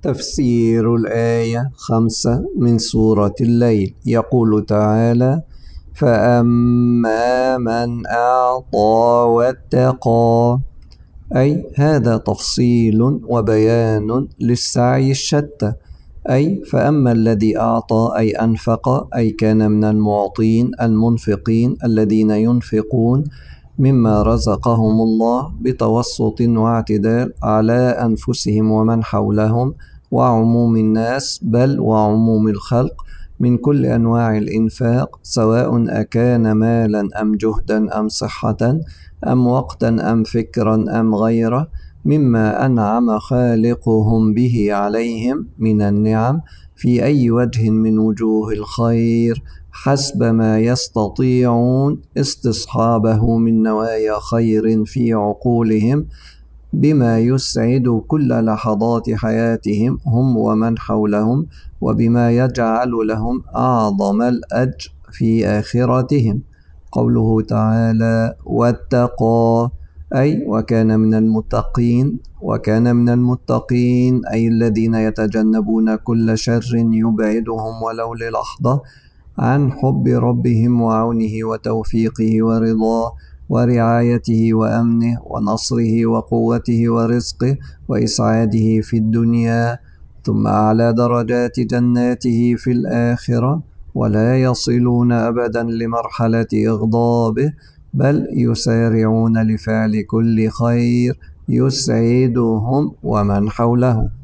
تفسير الآية 5 من سورة الليل. يقول تعالى: فأما من أعطى واتقى، أي هذا تفصيل وبيان للسعي الشتى. أي فأما الذي أعطى أي أنفق، أي كان من المعطين المنفقين الذين ينفقون مما رزقهم الله بتوسط واعتدال على أنفسهم ومن حولهم وعموم الناس، بل وعموم الخلق، من كل أنواع الإنفاق، سواء أكان مالا أم جهدا أم صحة أم وقتا أم فكرا أم غيره، مما أنعم خالقهم به عليهم من النعم في أي وجه من وجوه الخير، حسب ما يستطيعون استصحابه من نوايا خير في عقولهم، بما يسعد كل لحظات حياتهم هم ومن حولهم، وبما يجعل لهم أعظم الأجر في آخرتهم. قوله تعالى: واتقى، أي وكان من المتقين. وكان من المتقين أي الذين يتجنبون كل شر يبعدهم ولو للحظة عن حب ربهم وعونه وتوفيقه ورضاه ورعايته وأمنه ونصره وقوته ورزقه وإسعاده في الدنيا، ثم أعلى درجات جناته في الآخرة، ولا يصلون أبدا لمرحلة إغضابه، بل يسارعون لفعل كل خير يسعدهم ومن حولهم.